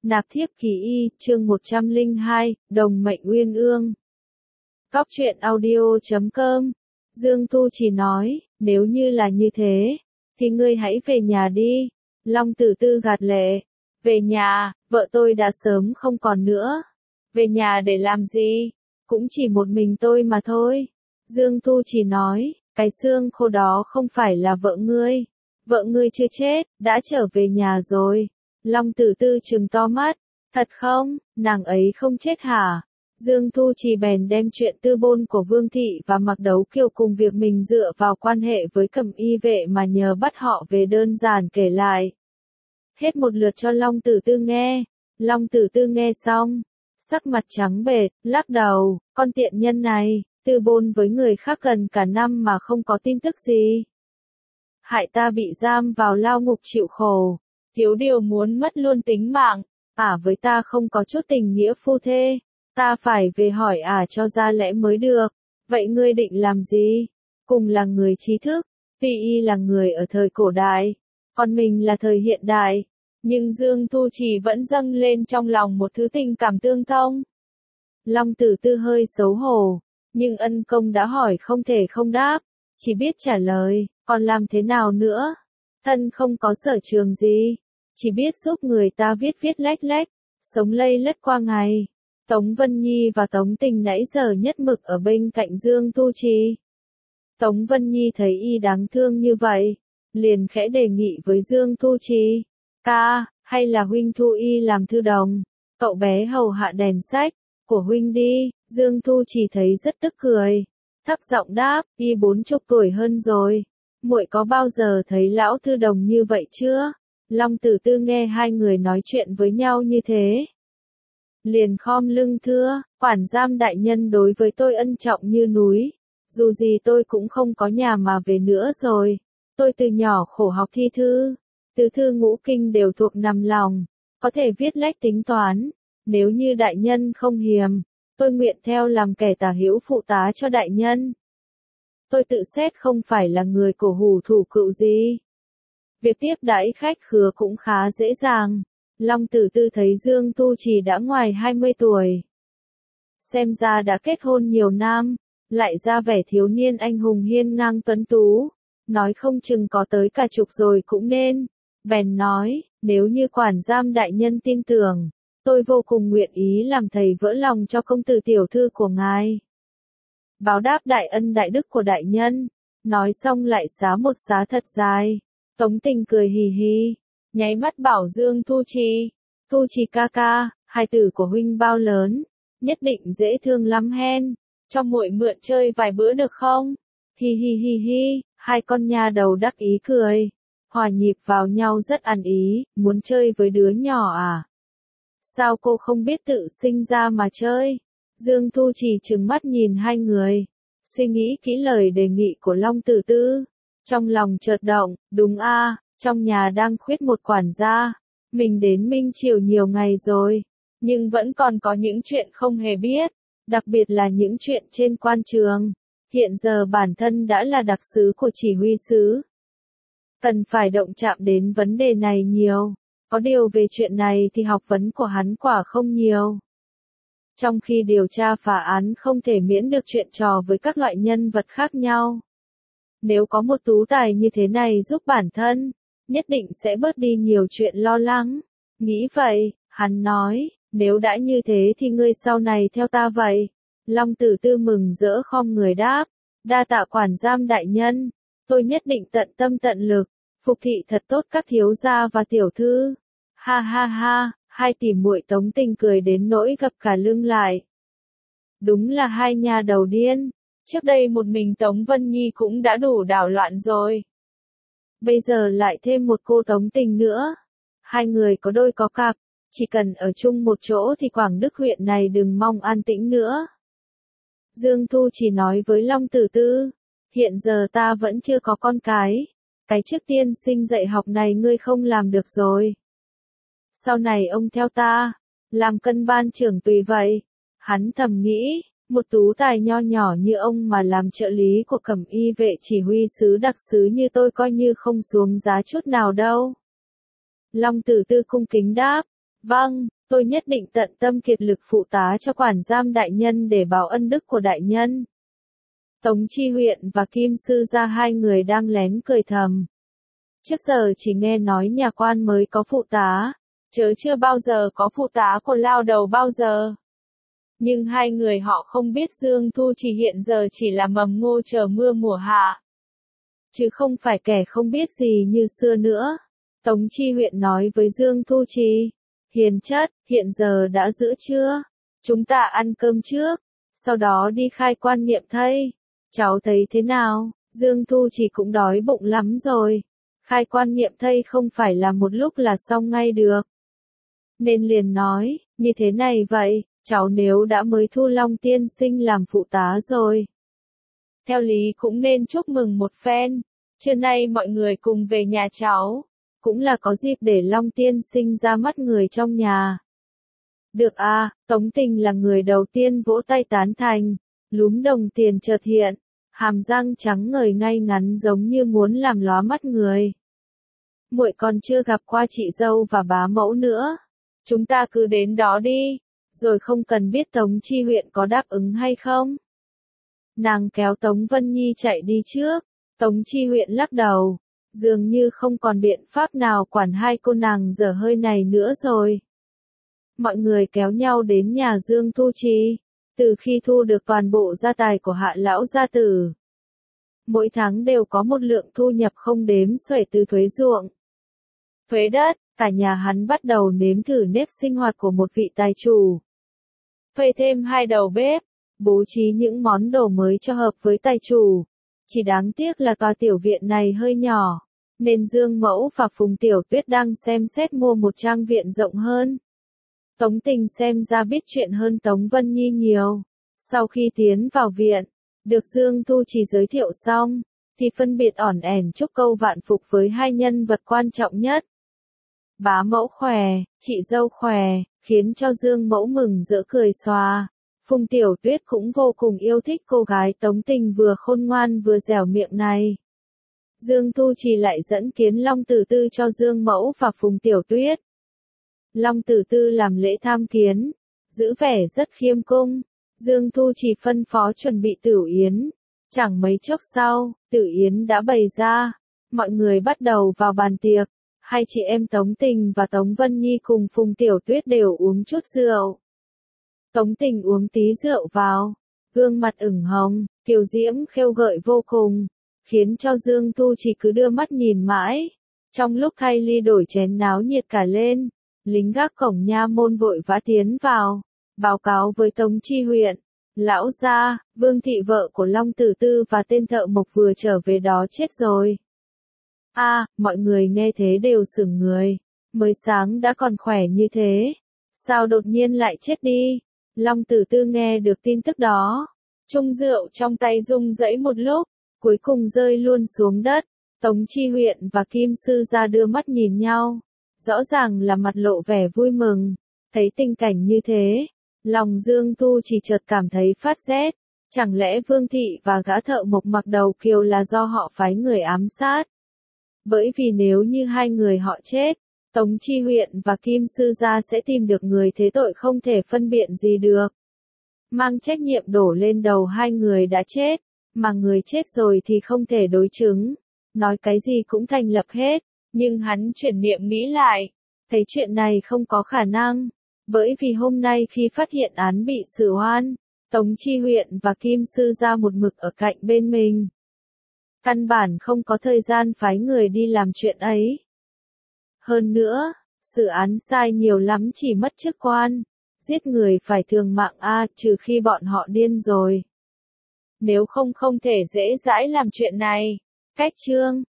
Nạp thiếp kỳ y, chương 102, Đồng mệnh uyên ương. Góc truyện audio.com. Dương Thu chỉ nói, nếu như là như thế, thì ngươi hãy về nhà đi. Long Tử Tư gạt lệ. Về nhà, vợ tôi đã sớm không còn nữa. Về nhà để làm gì? Cũng chỉ một mình tôi mà thôi. Dương Thu chỉ nói, cái xương khô đó không phải là vợ ngươi. Vợ ngươi chưa chết, đã trở về nhà rồi. Long Tử Tư trừng to mắt. Thật không, nàng ấy không chết hả? Dương Thu chỉ bèn đem chuyện tư bôn của Vương Thị và Mạc Đấu Kiều cùng việc mình dựa vào quan hệ với Cẩm Y vệ mà nhờ bắt họ về đơn giản kể lại. Hết một lượt cho Long Tử Tư nghe. Long Tử Tư nghe xong, sắc mặt trắng bệch, lắc đầu, con tiện nhân này, tư bôn với người khác gần cả năm mà không có tin tức gì. Hại ta bị giam vào lao ngục chịu khổ, thiếu điều muốn mất luôn tính mạng, với ta không có chút tình nghĩa phu thê, ta phải về hỏi cho ra lẽ mới được. Vậy ngươi định làm gì? Cùng là người trí thức, tuy y là người ở thời cổ đại, còn mình là thời hiện đại, nhưng Dương Thu Trì vẫn dâng lên trong lòng một thứ tình cảm tương thông. Long Tử Tư hơi xấu hổ, nhưng ân công đã hỏi không thể không đáp, chỉ biết trả lời, còn làm thế nào nữa? Thân không có sở trường gì, chỉ biết giúp người ta viết lách lách, sống lây lất qua ngày. Tống Vân Nhi và Tống Tình nãy giờ nhất mực ở bên cạnh Dương Thu Trì. Tống Vân Nhi thấy y đáng thương như vậy, liền khẽ đề nghị với Dương Thu Trì, ca, hay là huynh thu y làm thư đồng, cậu bé hầu hạ đèn sách của huynh đi. Dương Thu Trì thấy rất tức cười, thấp giọng đáp, y 40 tuổi hơn rồi, muội có bao giờ thấy lão thư đồng như vậy chưa? Long Tử Tư nghe hai người nói chuyện với nhau như thế, liền khom lưng thưa, quản giam đại nhân đối với tôi ân trọng như núi, dù gì tôi cũng không có nhà mà về nữa rồi, tôi từ nhỏ khổ học thi thư, tứ thư ngũ kinh đều thuộc nằm lòng, có thể viết lách tính toán, nếu như đại nhân không hiềm, tôi nguyện theo làm kẻ tả hữu phụ tá cho đại nhân. Tôi tự xét không phải là người cổ hủ thủ cựu gì. Việc tiếp đãi khách khứa cũng khá dễ dàng. Long Tử Tư thấy Dương Thu Trì đã ngoài 20 tuổi. Xem ra đã kết hôn nhiều năm, lại ra vẻ thiếu niên anh hùng hiên ngang tuấn tú, nói không chừng có tới cả chục rồi cũng nên. Bèn nói, nếu như quản giam đại nhân tin tưởng, tôi vô cùng nguyện ý làm thầy vỡ lòng cho công tử tiểu thư của ngài. Báo đáp đại ân đại đức của đại nhân. Nói xong lại xá một xá thật dài. Tống Tình cười hì hì, nháy mắt bảo Dương Thu Trì, Thu Trì ca ca, hai tử của huynh bao lớn, nhất định dễ thương lắm hen, cho muội mượn chơi vài bữa được không? Hi hi hi hi, hai con nha đầu đắc ý cười, hòa nhịp vào nhau rất ăn ý, muốn chơi với đứa nhỏ à? Sao cô không biết tự sinh ra mà chơi? Dương Thu Trì trừng mắt nhìn hai người, suy nghĩ kỹ lời đề nghị của Long Tử Tư. Trong lòng chợt động, đúng trong nhà đang khuyết một quản gia, mình đến Minh Triều nhiều ngày rồi, nhưng vẫn còn có những chuyện không hề biết, đặc biệt là những chuyện trên quan trường. Hiện giờ bản thân đã là đặc sứ của chỉ huy sứ, cần phải động chạm đến vấn đề này nhiều, có điều về chuyện này thì học vấn của hắn quả không nhiều. Trong khi điều tra phá án không thể miễn được chuyện trò với các loại nhân vật khác nhau. Nếu có một tú tài như thế này giúp bản thân, nhất định sẽ bớt đi nhiều chuyện lo lắng. Nghĩ vậy, hắn nói, nếu đã như thế thì ngươi sau này theo ta vậy. Long Tử Tư mừng rỡ khom người đáp, đa tạ quản giam đại nhân, tôi nhất định tận tâm tận lực, phục thị thật tốt các thiếu gia và tiểu thư. Ha ha ha, hai tỷ muội Tống Tình cười đến nỗi gập cả lưng lại. Đúng là hai nhà đầu điên. Trước đây một mình Tống Vân Nhi cũng đã đủ đảo loạn rồi. Bây giờ lại thêm một cô Tống Tình nữa. Hai người có đôi có cặp, chỉ cần ở chung một chỗ thì Quảng Đức huyện này đừng mong an tĩnh nữa. Dương Thu chỉ nói với Long Tử Tư, hiện giờ ta vẫn chưa có con cái trước tiên sinh dạy học này ngươi không làm được rồi. Sau này ông theo ta, làm cân ban trưởng tùy vậy. Hắn thầm nghĩ, một tú tài nho nhỏ như ông mà làm trợ lý của Cẩm Y vệ chỉ huy sứ đặc sứ như tôi coi như không xuống giá chút nào đâu. Long Tử Tư cung kính đáp, Vâng, tôi nhất định tận tâm kiệt lực phụ tá cho quản giam đại nhân để báo ân đức của đại nhân. Tống Chi Huyện và Kim Sư Gia hai người đang lén cười thầm. Trước giờ chỉ nghe nói nhà quan mới có phụ tá, chớ chưa bao giờ có phụ tá của lao đầu bao giờ. Nhưng hai người họ không biết Dương Thu Trì hiện giờ chỉ là mầm ngô chờ mưa mùa hạ, chứ không phải kẻ không biết gì như xưa nữa. Tống Chi Huyện nói với Dương Thu Trì, hiền chất, hiện giờ đã giữa trưa, chúng ta ăn cơm trước, sau đó đi khai quan nghiệm thây. Cháu thấy thế nào? Dương Thu Trì cũng đói bụng lắm rồi. Khai quan nghiệm thây không phải là một lúc là xong ngay được. Nên liền nói, như thế này vậy, cháu nếu đã mới thu Long tiên sinh làm phụ tá rồi, theo lý cũng nên chúc mừng một phen. Trưa nay mọi người cùng về nhà cháu, cũng là có dịp để Long tiên sinh ra mắt người trong nhà. Được à, Tống Tình là người đầu tiên vỗ tay tán thành, lúm đồng tiền chợt hiện, hàm răng trắng ngời ngay ngắn giống như muốn làm lóa mắt người. Muội còn chưa gặp qua chị dâu và bá mẫu nữa, chúng ta cứ đến đó đi, rồi không cần biết Tống Chi Huyện có đáp ứng hay không. Nàng kéo Tống Vân Nhi chạy đi trước, Tống Chi Huyện lắc đầu, dường như không còn biện pháp nào quản hai cô nàng dở hơi này nữa rồi. Mọi người kéo nhau đến nhà Dương Thu Trì, từ khi thu được toàn bộ gia tài của Hạ lão gia tử. Mỗi tháng đều có một lượng thu nhập không đếm xuể từ thuế ruộng, thuế đất, cả nhà hắn bắt đầu nếm thử nếp sinh hoạt của một vị tài chủ. Thuê thêm 2 đầu bếp, bố trí những món đồ mới cho hợp với tài chủ. Chỉ đáng tiếc là tòa tiểu viện này hơi nhỏ, nên Dương Mẫu và Phùng Tiểu Tuyết đang xem xét mua một trang viện rộng hơn. Tống Tình xem ra biết chuyện hơn Tống Vân Nhi nhiều. Sau khi tiến vào viện, được Dương Thu Trì giới thiệu xong, thì phân biệt ỏn ẻn chúc câu vạn phục với hai nhân vật quan trọng nhất. Bá mẫu khỏe, chị dâu khỏe, khiến cho Dương Mẫu mừng rỡ cười xòa. Phùng Tiểu Tuyết cũng vô cùng yêu thích cô gái Tống Tình vừa khôn ngoan vừa dẻo miệng này. Dương Thu Trì lại dẫn kiến Long Tử Tư cho Dương Mẫu và Phùng Tiểu Tuyết. Long Tử Tư làm lễ tham kiến, giữ vẻ rất khiêm cung. Dương Thu Trì phân phó chuẩn bị tửu yến. Chẳng mấy chốc sau, tửu yến đã bày ra. Mọi người bắt đầu vào bàn tiệc. Hai chị em Tống Tình và Tống Vân Nhi cùng Phùng Tiểu Tuyết đều uống chút rượu. Tống Tình uống tí rượu vào, gương mặt ửng hồng, kiều diễm khêu gợi vô cùng, khiến cho Dương Thu Trì cứ đưa mắt nhìn mãi. Trong lúc thay ly đổi chén náo nhiệt cả lên, lính gác cổng nha môn vội vã tiến vào, báo cáo với Tống Chi Huyện. Lão gia, Vương thị vợ của Long Tử Tư và tên thợ mộc vừa trở về đó chết rồi. Mọi người nghe thế đều sửng người, mới sáng đã còn khỏe như thế, sao đột nhiên lại chết đi? Long Tử Tư nghe được tin tức đó, chung rượu trong tay rung rẩy một lúc, cuối cùng rơi luôn xuống đất. Tống Chi Huyện và Kim Sư Gia đưa mắt nhìn nhau, rõ ràng là mặt lộ vẻ vui mừng. Thấy tình cảnh như thế, lòng Dương Thu chỉ chợt cảm thấy phát rét. Chẳng lẽ Vương thị và gã thợ mộc mặc đầu kiều là do họ phái người ám sát? Bởi vì nếu như hai người họ chết, Tống Chi Huyện và Kim Sư Gia sẽ tìm được người thế tội không thể phân biện gì được. Mang trách nhiệm đổ lên đầu hai người đã chết, mà người chết rồi thì không thể đối chứng. Nói cái gì cũng thành lập hết, nhưng hắn chuyển niệm nghĩ lại, thấy chuyện này không có khả năng. Bởi vì hôm nay khi phát hiện án bị xử oan, Tống Chi Huyện và Kim Sư Gia một mực ở cạnh bên mình. Căn bản không có thời gian phái người đi làm chuyện ấy. Hơn nữa, xử án sai nhiều lắm chỉ mất chức quan, giết người phải thường mạng trừ khi bọn họ điên rồi. Nếu không không thể dễ dãi làm chuyện này. Cách chương